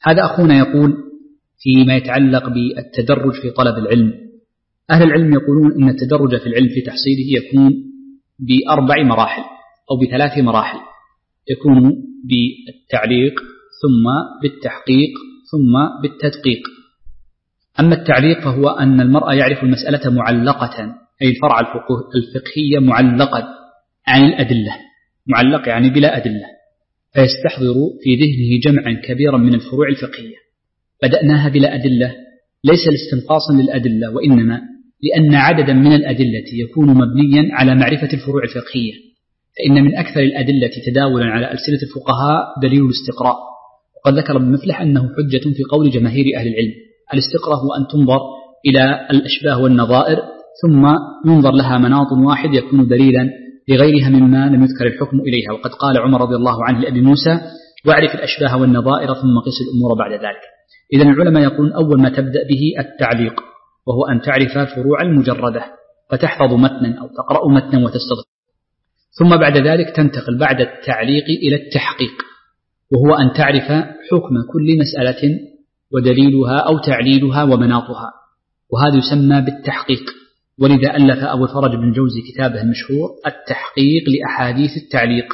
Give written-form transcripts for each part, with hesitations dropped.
هذا أخونا يقول فيما يتعلق بالتدرج في طلب العلم. أهل العلم يقولون إن التدرج في العلم في تحصيله يكون ب4 مراحل أو ب3 مراحل، يكون بالتعليق ثم بالتحقيق ثم بالتدقيق. أما التعليق فهو أن المرء يعرف المسألة معلقة، أي الفرع الفقهية معلقا عن الأدلة، معلق يعني بلا أدلة، فيستحضر في ذهنه جمعا كبيرا من الفروع الفقهية بدأناها بلا أدلة، ليس لاستنقاصا للأدلة، وإنما لأن عددا من الأدلة يكون مبنيا على معرفة الفروع الفقهية. فإن من أكثر الأدلة تداولا على ألسنة الفقهاء دليل الاستقراء، وقد ذكر ابن مفلح أنه حجة في قول جماهير أهل العلم. الاستقراء هو أن تنظر إلى الأشباه والنظائر ثم ينظر لها مناط واحد يكون دليلا لغيرها مما لم يذكر الحكم إليها. وقد قال عمر رضي الله عنه لأبي موسى: واعرف الأشباه والنظائر ثم قس الأمور بعد ذلك. إذن العلماء يقولون أول ما تبدأ به التعليق، وهو أن تعرف الفروع المجردة فتحفظ متنا أو تقرأ متنا وتستضيف، ثم بعد ذلك تنتقل بعد التعليق إلى التحقيق، وهو أن تعرف حكم كل مسألة ودليلها أو تعليلها ومناطها، وهذا يسمى بالتحقيق. ولذا ألف أبو الفرج بن جوزي كتابه المشهور التحقيق لأحاديث التعليق.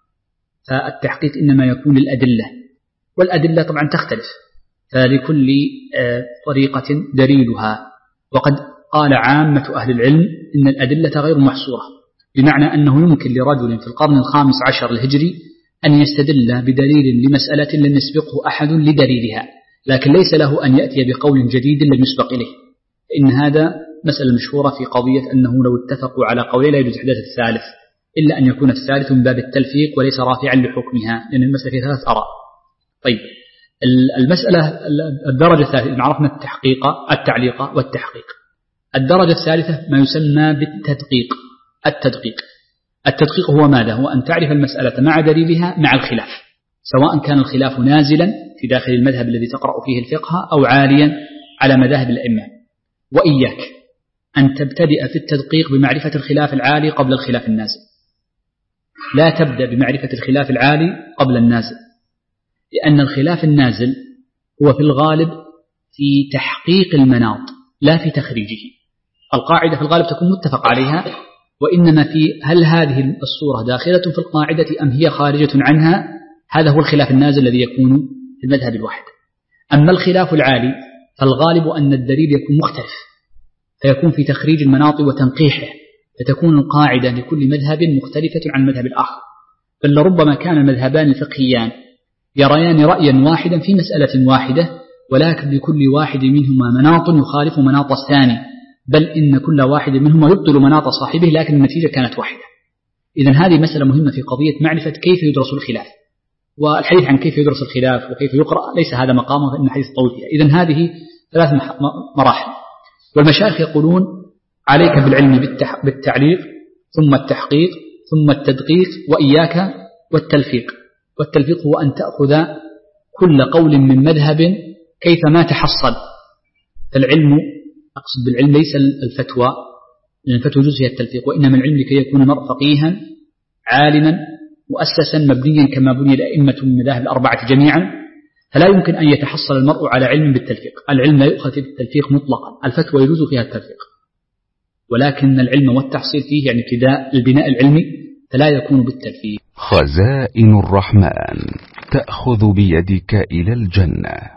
فالتحقيق إنما يكون للأدلة، والأدلة طبعا تختلف، فلكل طريقة دليلها. وقد قال عامة أهل العلم إن الأدلة غير محصورة، بمعنى أنه يمكن لرجل في القرن 15 الهجري أن يستدل بدليل لمسألة لم يسبقه أحد لدليلها، لكن ليس له أن يأتي بقول جديد لم يسبق إليه. إن هذا مسألة مشهورة في قضية أنه لو اتفقوا على قولين لا يجوز إحداث الثالث، إلا أن يكون الثالث من باب التلفيق وليس رافعا لحكمها، لأن المسألة فيها 3 آراء. طيب، المسألة الدرجة الثالثة عرفنا التعليق والتحقيق. الدرجة الثالثة ما يسمى بالتدقيق. التدقيق هو ماذا؟ هو أن تعرف المسألة مع دليلها مع الخلاف، سواء كان الخلاف نازلا في داخل المذهب الذي تقرأ فيه الفقه أو عاليا على مذاهب الأئمة. وإياك أن تبتدئ في التدقيق بمعرفة الخلاف العالي قبل الخلاف النازل، لا تبدأ بمعرفة الخلاف العالي قبل النازل، لأن الخلاف النازل هو في الغالب في تحقيق المناط لا في تخريجه. القاعدة في الغالب تكون متفق عليها، وإنما في هل هذه الصورة داخلة في القاعدة أم هي خارجة عنها، هذا هو الخلاف النازل الذي يكون في المذهب الواحد. أما الخلاف العالي فالغالب أن الدليل يكون مختلف، فيكون في تخريج المناط وتنقيحه، فتكون القاعدة لكل مذهب مختلفة عن المذهب الآخر. بل لربما كان المذهبان الفقهيان يريان رأيا واحدا في مسألة واحدة، ولكن لكل واحد منهما مناط يخالف مناط الثاني، بل إن كل واحد منهما يبطل مناط صاحبه، لكن النتيجة كانت واحدة. إذن هذه مسألة مهمة في قضية معرفة كيف يدرس الخلاف، والحديث عن كيف يدرس الخلاف وكيف يقرأ ليس هذا مقامه، فإن حديث طويل فيها. إذن هذه 3 مراحل. والمشايخ يقولون عليك بالعلم بالتعليق ثم التحقيق ثم التدقيق، وإياك والتلفيق. والتلفيق هو أن تأخذ كل قول من مذهب كيفما تحصل. فالعلم، أقصد بالعلم ليس الفتوى، لأن الفتوى يجوز فيها التلفيق، وإنما العلم لكي يكون المرء فقيها عالما مؤسسا مبنيا كما بني الأئمة من المذاهب ال4 جميعا، فلا يمكن أن يتحصل المرء على علم بالتلفيق. العلم لا يؤخذ بالتلفيق مطلقا، الفتوى يجوز فيها التلفيق، ولكن العلم والتحصيل فيه يعني ابتداء البناء العلمي فلا يكون بالتلفيق. خزائن الرحمن تأخذ بيدك إلى الجنة.